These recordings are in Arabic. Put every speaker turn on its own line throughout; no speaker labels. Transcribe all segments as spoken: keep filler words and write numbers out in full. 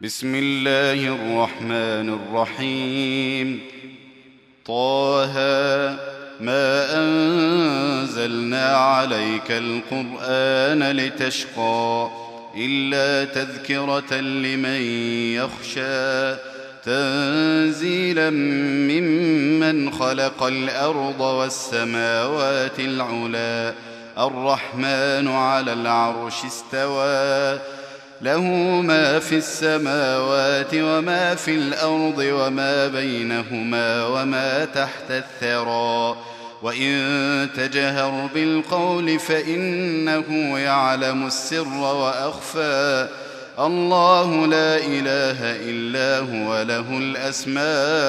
بسم الله الرحمن الرحيم. طه ما أنزلنا عليك القرآن لتشقى إلا تذكرة لمن يخشى تنزيلا ممن خلق الأرض والسماوات العلى الرحمن على العرش استوى له ما في السماوات وما في الأرض وما بينهما وما تحت الثرى وإن تجهر بالقول فإنه يعلم السر وأخفى الله لا إله إلا هو له الأسماء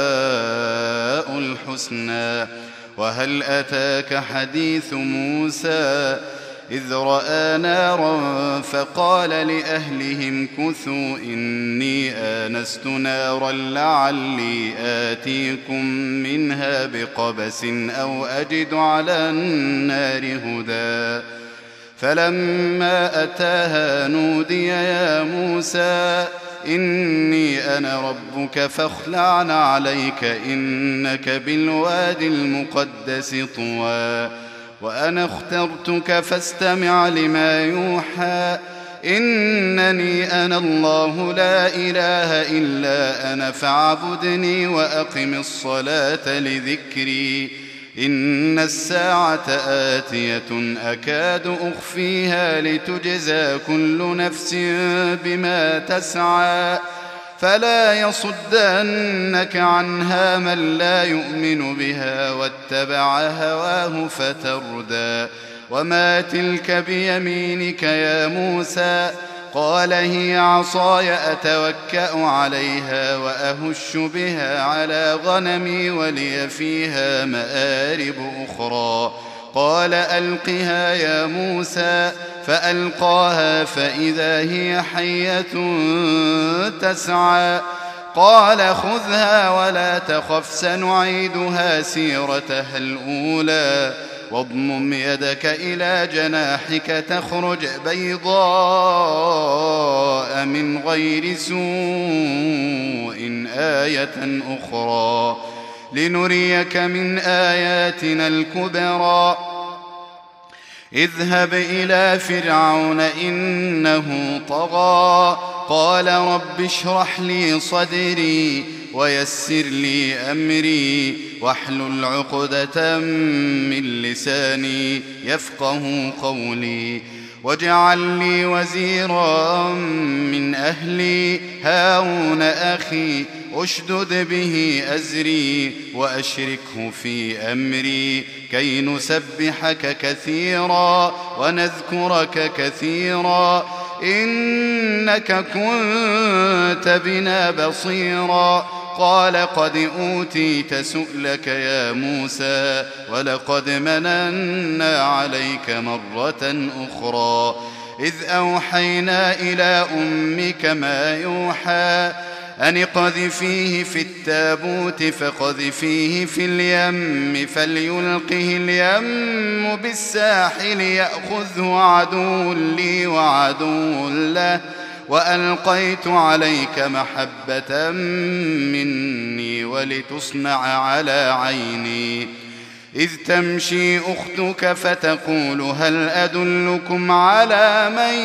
الحسنى. وهل أتاك حديث موسى إذ رأى نارا فقال لأهلهم كثوا إني آنست نارا لعلي آتيكم منها بقبس أو أجد على النار هدى. فلما أتاها نودي يا موسى إني أنا ربك فاخلع عليك إنك بالوادي المقدس طوى وأنا اخترتك فاستمع لما يوحى إنني أنا الله لا إله إلا أنا فاعبدني وأقم الصلاة لذكري إن الساعة آتية أكاد أخفيها لتجزى كل نفس بما تسعى فلا يصدنك عنها من لا يؤمن بها واتبع هواه فتردى. وما تلك بيمينك يا موسى قال هي عصاي أتوكأ عليها وأهش بها على غنمي ولي فيها مآرب أخرى قال ألقها يا موسى فألقاها فإذا هي حية تسعى قال خذها ولا تخف سنعيدها سيرتها الأولى واضمم يدك إلى جناحك تخرج بيضاء من غير سوء آية أخرى لنريك من آياتنا الكبرى. اذهب إلى فرعون إنه طغى قال رب اشرح لي صدري ويسر لي أمري واحلل عقدة من لساني يفقه قولي واجعل لي وزيرا من أهلي هارون أخي أشدد به أزري وأشركه في أمري كي نسبحك كثيرا ونذكرك كثيرا إنك كنت بنا بصيرا قال قد أوتيت سؤلك يا موسى ولقد مننا عليك مرة أخرى إذ أوحينا إلى أمك ما يوحى أن اقذفيه في التابوت فقذفيه في اليم فليلقه اليم بالساحل يأخذه عدو لي وعدو له وألقيت عليك محبة مني ولتصنع على عيني إذ تمشي أختك فتقول هل أدلكم على من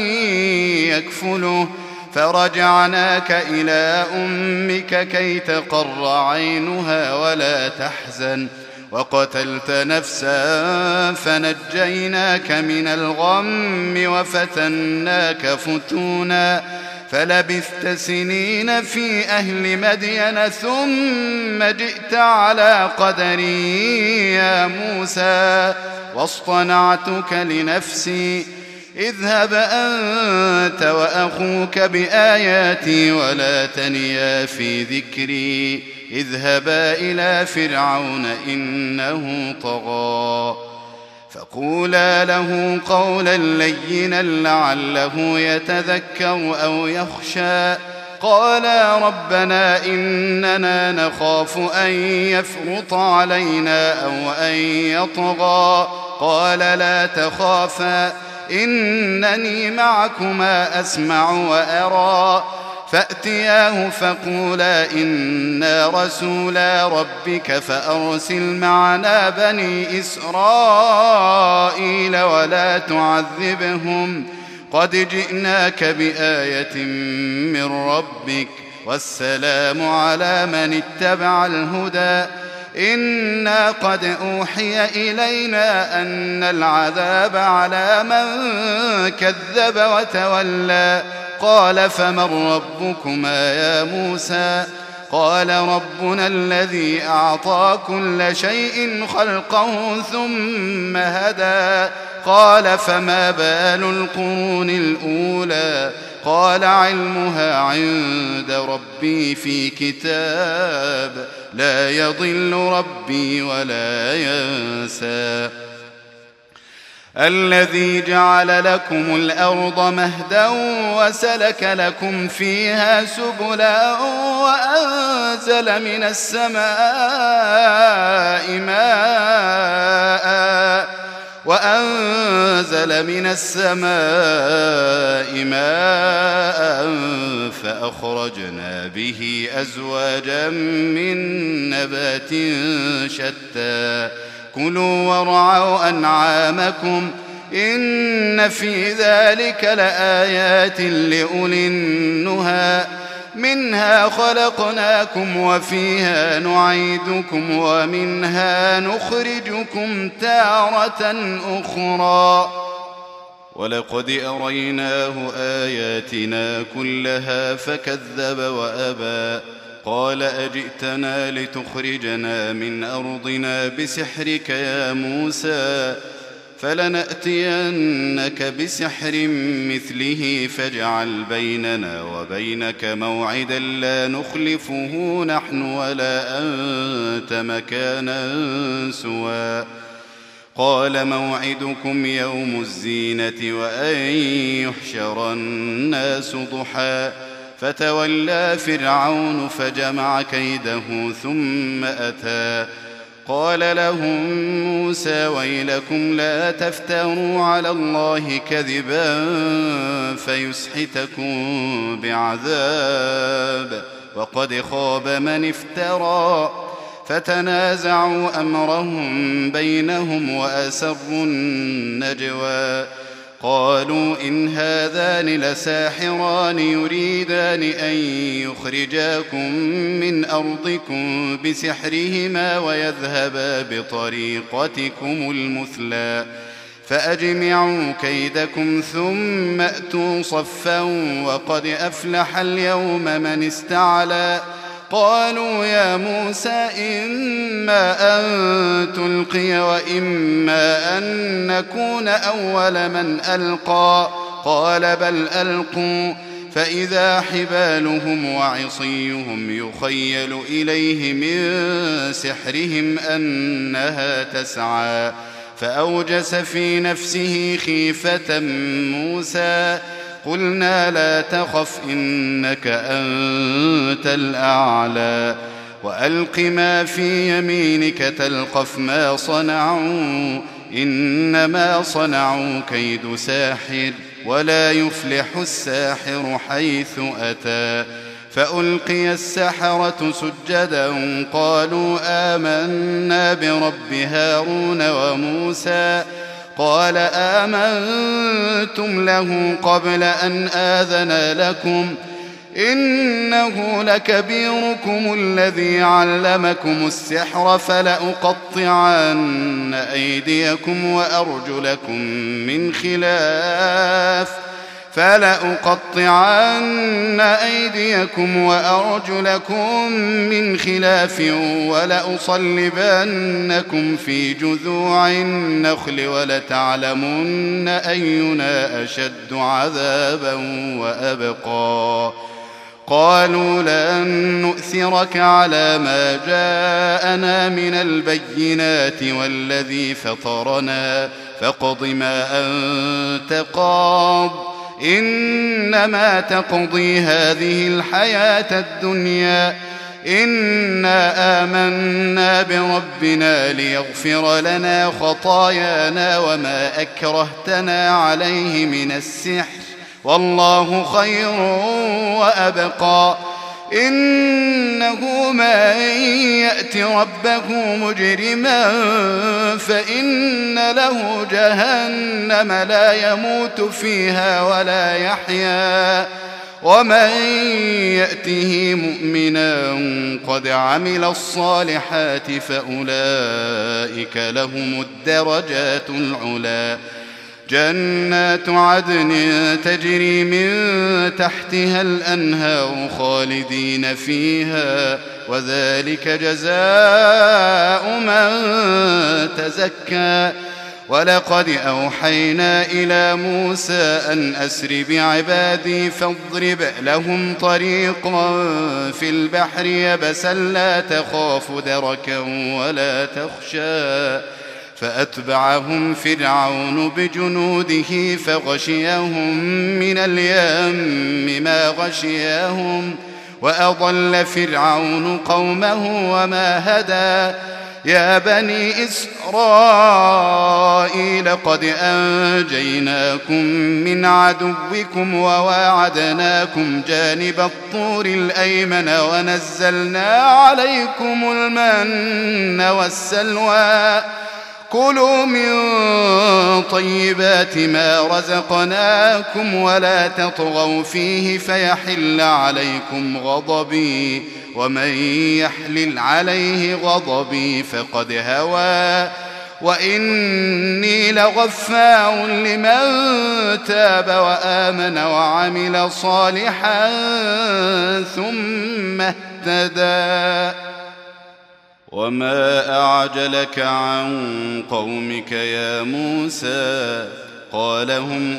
يكفله فرجعناك إلى أمك كي تقر عينها ولا تحزن وقتلت نفسا فنجيناك من الغم وفتناك فتونا فلبثت سنين في أهل مدين ثم جئت على قدري يا موسى واصطنعتك لنفسي اذهب أنت وأخوك بآياتي ولا تنيا في ذكري اذهبا إلى فرعون إنه طغى فقولا له قولا لينا لعله يتذكر أو يخشى قالا ربنا إننا نخاف أن يفرط علينا أو أن يطغى قال لا تخافا إنني معكما أسمع وأرى فأتياه فقولا إنا رسولا ربك فأرسل معنا بني إسرائيل ولا تعذبهم قد جئناك بآية من ربك والسلام على من اتبع الهدى إنا قد أوحي إلينا أن العذاب على من كذب وتولى قال فمن ربكما يا موسى قال ربنا الذي أعطى كل شيء خلقه ثم هدى قال فما بال القرون الأولى قال علمها عند ربي في كتاب لا يضل ربي ولا ينسى الذي جعل لكم الأرض مهدا وسلك لكم فيها سبلا وأنزل من السماء ماء وأنزل من السماء ماء فأخرجنا به أزواجا من نبات شتى كلوا وارعوا أنعامكم إن في ذلك لآيات لأولي النهى منها خلقناكم وفيها نعيدكم ومنها نخرجكم تارة أخرى ولقد أريناه آياتنا كلها فكذب وأبى قال أجئتنا لتخرجنا من أرضنا بسحرك يا موسى فلنأتينك بسحر مثله فاجعل بيننا وبينك موعدا لا نخلفه نحن ولا أنت مكانا سوى قال موعدكم يوم الزينة وأن يحشر الناس ضحى فتولى فرعون فجمع كيده ثم أتى قال لهم موسى ويلكم لا تفتروا على الله كذبا فيسحتكم بعذاب وقد خاب من افترى فتنازعوا أمرهم بينهم وأسروا النجوى قالوا إن هذان لساحران يريدان أن يخرجاكم من أرضكم بسحرهما ويذهبا بطريقتكم المثلى فأجمعوا كيدكم ثم أتوا صفا وقد أفلح اليوم من استعلى قالوا يا موسى إما أن تلقي وإما أن نكون أول من ألقى قال بل ألقوا فإذا حبالهم وعصيهم يخيل إليه من سحرهم أنها تسعى فأوجس في نفسه خيفة موسى قلنا لا تخف إنك أنت الأعلى وألق ما في يمينك تلقف ما صنعوا إنما صنعوا كيد ساحر ولا يفلح الساحر حيث أتى فألقي السحرة سجدا قالوا آمنا برب هارون وموسى قال آمنتم له قبل أن آذن لكم إنه لكبيركم الذي علمكم السحر فلأقطعن أيديكم وأرجلكم من خلاف فلأقطعن أيديكم وأرجلكم من خلاف ولأصلبنكم في جذوع النخل ولتعلمن أينا أشد عذابا وأبقى قالوا لن نؤثرك على ما جاءنا من البينات والذي فطرنا فاقض ما أنت قاض إنما تقضي هذه الحياة الدنيا إنا آمنا بربنا ليغفر لنا خطايانا وما أكرهتنا عليه من السحر والله خير وأبقى إنه من يأت ربه مجرما فإن له جهنم لا يموت فيها ولا يحيا ومن يأته مؤمنا قد عمل الصالحات فأولئك لهم الدرجات العلى جنات عدن تجري من تحتها الأنهار خالدين فيها وذلك جزاء من تزكى ولقد أوحينا إلى موسى أن أسر بعبادي فاضرب لهم طريقا في البحر يبسا لا تخاف دركا ولا تخشى فأتبعهم فرعون بجنوده فغشيهم من اليم ما غشيهم وأضل فرعون قومه وما هدى يا بني إسرائيل قد أنجيناكم من عدوكم وواعدناكم جانب الطور الأيمن ونزلنا عليكم المن والسلوى كلوا من طيبات ما رزقناكم ولا تطغوا فيه فيحل عليكم غضبي ومن يحلل عليه غضبي فقد هوى وإني لغفار لمن تاب وآمن وعمل صالحا ثم اهتدى وما أعجلك عن قومك يا موسى قال هم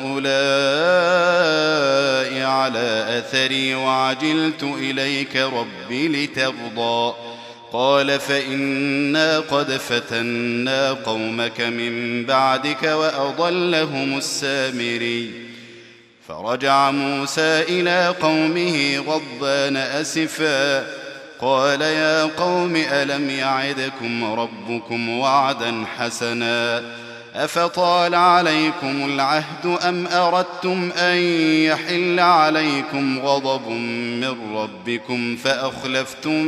أولئك على أثري وعجلت إليك رب لترضى قال فإنا قد فتنا قومك من بعدك وأضلهم السامري فرجع موسى إلى قومه غضبان أسفا قال يا قوم ألم يعدكم ربكم وعدا حسنا أفطال عليكم العهد أم أردتم أن يحل عليكم غضب من ربكم فأخلفتم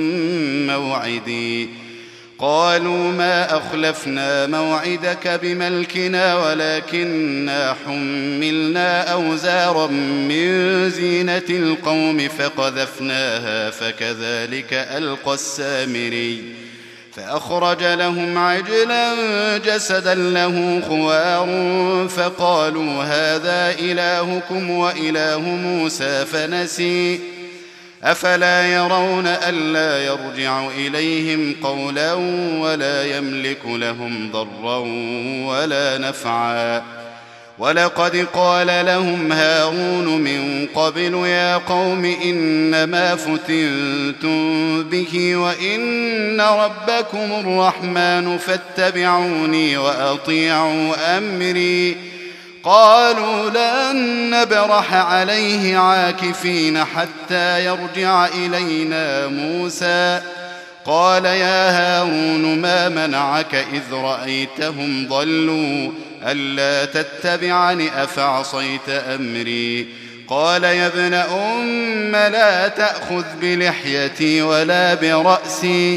موعدي قالوا ما أخلفنا موعدك بملكنا ولكننا حملنا أوزارا من زينة القوم فقذفناها فكذلك ألقى السامري فأخرج لهم عجلا جسدا له خوار فقالوا هذا إلهكم وإله موسى فنسي أفلا يرون ألا يرجع إليهم قولا ولا يملك لهم ضرا ولا نفعا ولقد قال لهم هارون من قبل يا قوم إنما فتنتم به وإن ربكم الرحمن فاتبعوني وأطيعوا أمري قالوا لن نبرح عليه عاكفين حتى يرجع إلينا موسى قال يا هارون ما منعك إذ رأيتهم ضلوا ألا تتبعني أفعصيت أمري قال يا ابن أم لا تأخذ بلحيتي ولا برأسي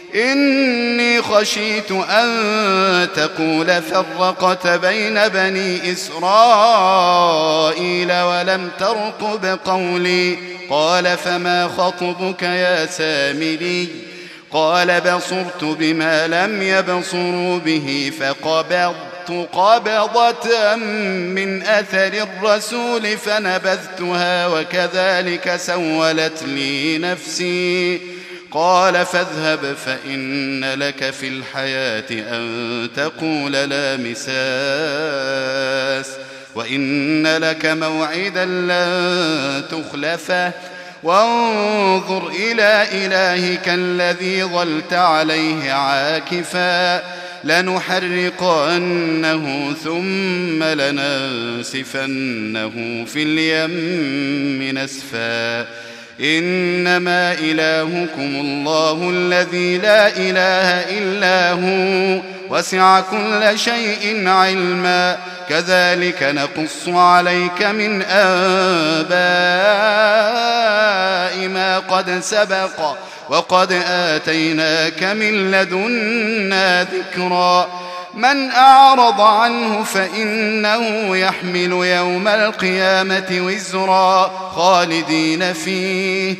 إني خشيت أن تقول فرقت بين بني إسرائيل ولم ترقب قولي قال فما خطبك يا سامري قال بصرت بما لم يبصروا به فقبضت قبضة من أثر الرسول فنبذتها وكذلك سولت لي نفسي قال فاذهب فإن لك في الحياة أن تقول لا مساس وإن لك موعدا لن تخلفه وانظر إلى إلهك الذي ظلت عليه عاكفا لنحرقنه ثم لننسفنه في اليم نسفا إنما إلهكم الله الذي لا إله إلا هو وسع كل شيء علما كذلك نقص عليك من أنباء ما قد سبق وقد آتيناك من لدنا ذكرا من أعرض عنه فإنه يحمل يوم القيامة وزرا خالدين فيه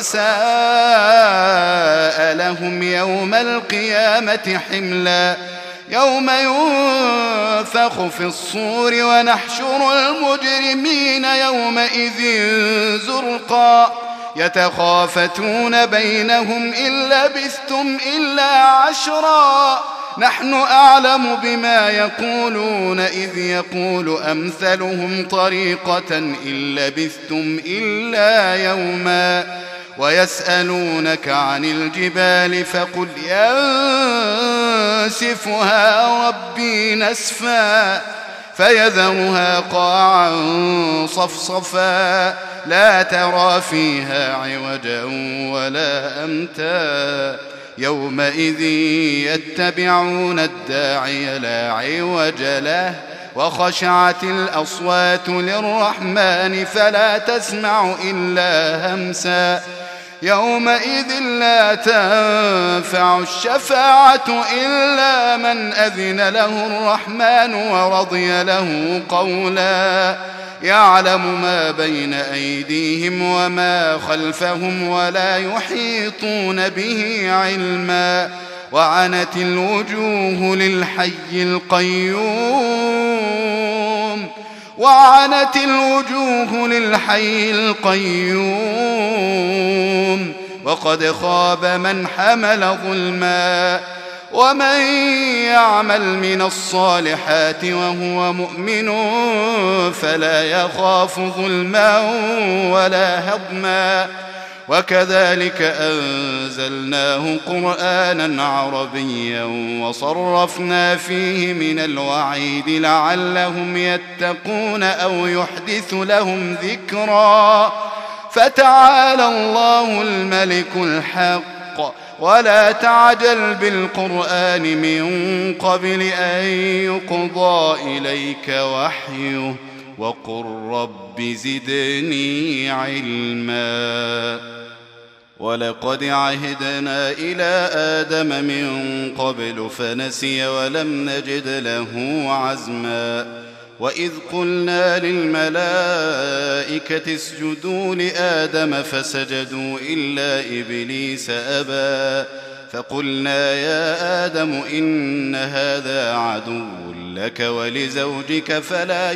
وساء لهم يوم القيامة حملا يوم ينفخ في الصور ونحشر المجرمين يومئذ زرقا يتخافتون بينهم إن لبثتم إلا عشرا نحن أعلم بما يقولون إذ يقول أمثلهم طريقة إن لبثتم إلا يوما ويسألونك عن الجبال فقل ينسفها ربي نسفا فيذرها قاعا صفصفا لا ترى فيها عوجا ولا أمتا يومئذ يتبعون الداعي لا عوج له وخشعت الأصوات للرحمن فلا تسمع إلا همسا يومئذ لا تنفع الشفاعة إلا من أذن له الرحمن ورضي له قولا يعلم ما بين أيديهم وما خلفهم ولا يحيطون به علما وعنت الوجوه للحي القيوم وعنت الوجوه للحي القيوم وقد خاب من حمل ظلما ومن يعمل من الصالحات وهو مؤمن فلا يخاف ظلما ولا هضما وكذلك أنزلناه قرآنا عربيا وصرفنا فيه من الوعيد لعلهم يتقون أو يحدث لهم ذكرا فتعالى الله الملك الحق ولا تعجل بالقرآن من قبل أن يقضى إليك وحيه وقل رب زدني علما ولقد عهدنا إلى آدم من قبل فنسي ولم نجد له عزما وإذ قلنا للملائكة اسجدوا لآدم فسجدوا إلا إبليس أبى فقلنا يا آدم إن هذا عدو لك ولزوجك فلا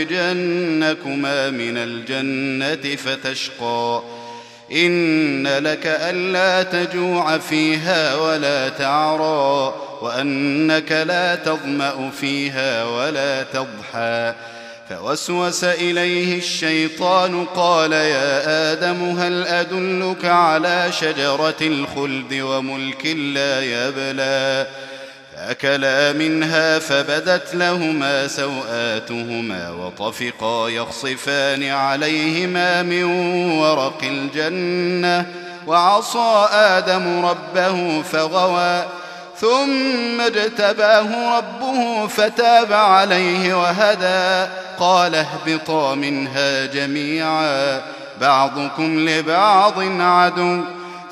يخرجنكما من الجنة فتشقى إن لك ألا تجوع فيها ولا تعرى وأنك لا تظمأ فيها ولا تضحى فوسوس إليه الشيطان قال يا آدم هل أدلك على شجرة الخلد وملك لا يبلى فأكلا منها فبدت لهما سوآتهما وطفقا يخصفان عليهما من ورق الجنة وعصى آدم ربه فغوى ثم اجتباه ربه فتاب عليه وهدى قال اهبطا منها جميعا بعضكم لبعض عدو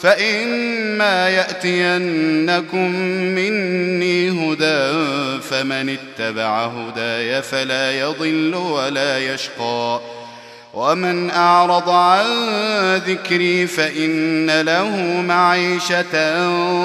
فإما يأتينكم مني هدى فمن اتبع هداي فلا يضل ولا يشقى ومن أعرض عن ذكري فإن له معيشة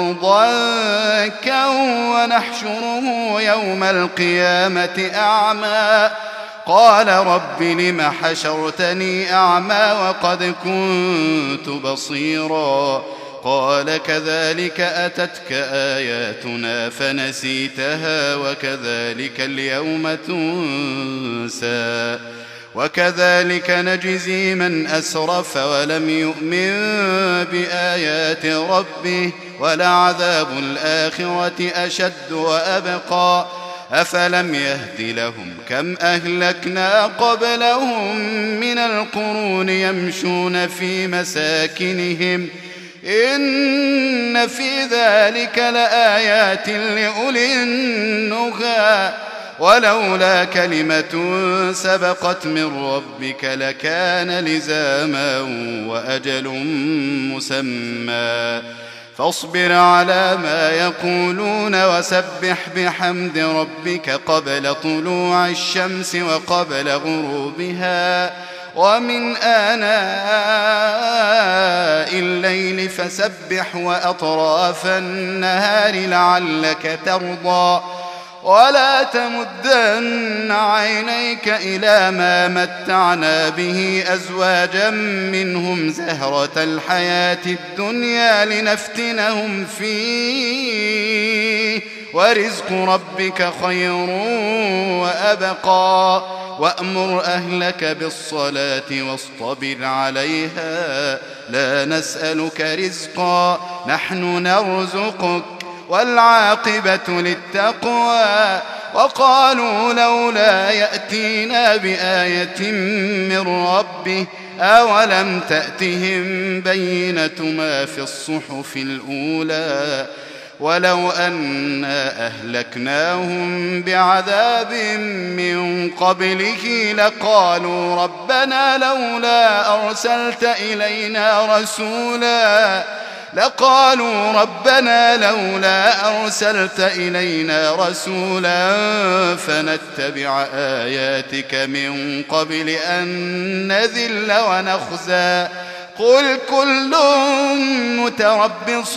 ضنكا ونحشره يوم القيامة أعمى قال رب لم حشرتني أعمى وقد كنت بصيرا قال كذلك أتتك آياتنا فنسيتها وكذلك اليوم تنسى وكذلك نجزي من أسرف ولم يؤمن بآيات ربه ولعذاب الآخرة أشد وأبقى أفلم يهد لهم كم أهلكنا قبلهم من القرون يمشون في مساكنهم إن في ذلك لآيات لأولي النهى ولولا كلمة سبقت من ربك لكان لزاما وأجل مسمى فاصبر على ما يقولون وسبح بحمد ربك قبل طلوع الشمس وقبل غروبها ومن آناء الليل فسبح وأطراف النهار لعلك ترضى ولا تمدن عينيك إلى ما متعنا به أزواجا منهم زهرة الحياة الدنيا لنفتنهم فيه ورزق ربك خير وأبقى وأمر أهلك بالصلاة واصطبر عليها لا نسألك رزقا نحن نرزقك والعاقبة للتقوى وقالوا لولا يأتينا بآية من ربه أولم تأتهم بينة ما في الصحف الأولى ولو أنا أهلكناهم بعذاب من قبله لقالوا ربنا لولا أرسلت إلينا رسولا لقالوا ربنا لولا أرسلت إلينا رسولا فنتبع آياتك من قبل أن نذل ونخزى قل كل متربص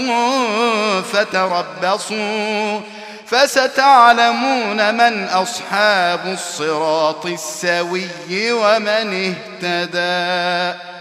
فتربصوا فستعلمون من أصحاب الصراط السوي ومن اهتدى.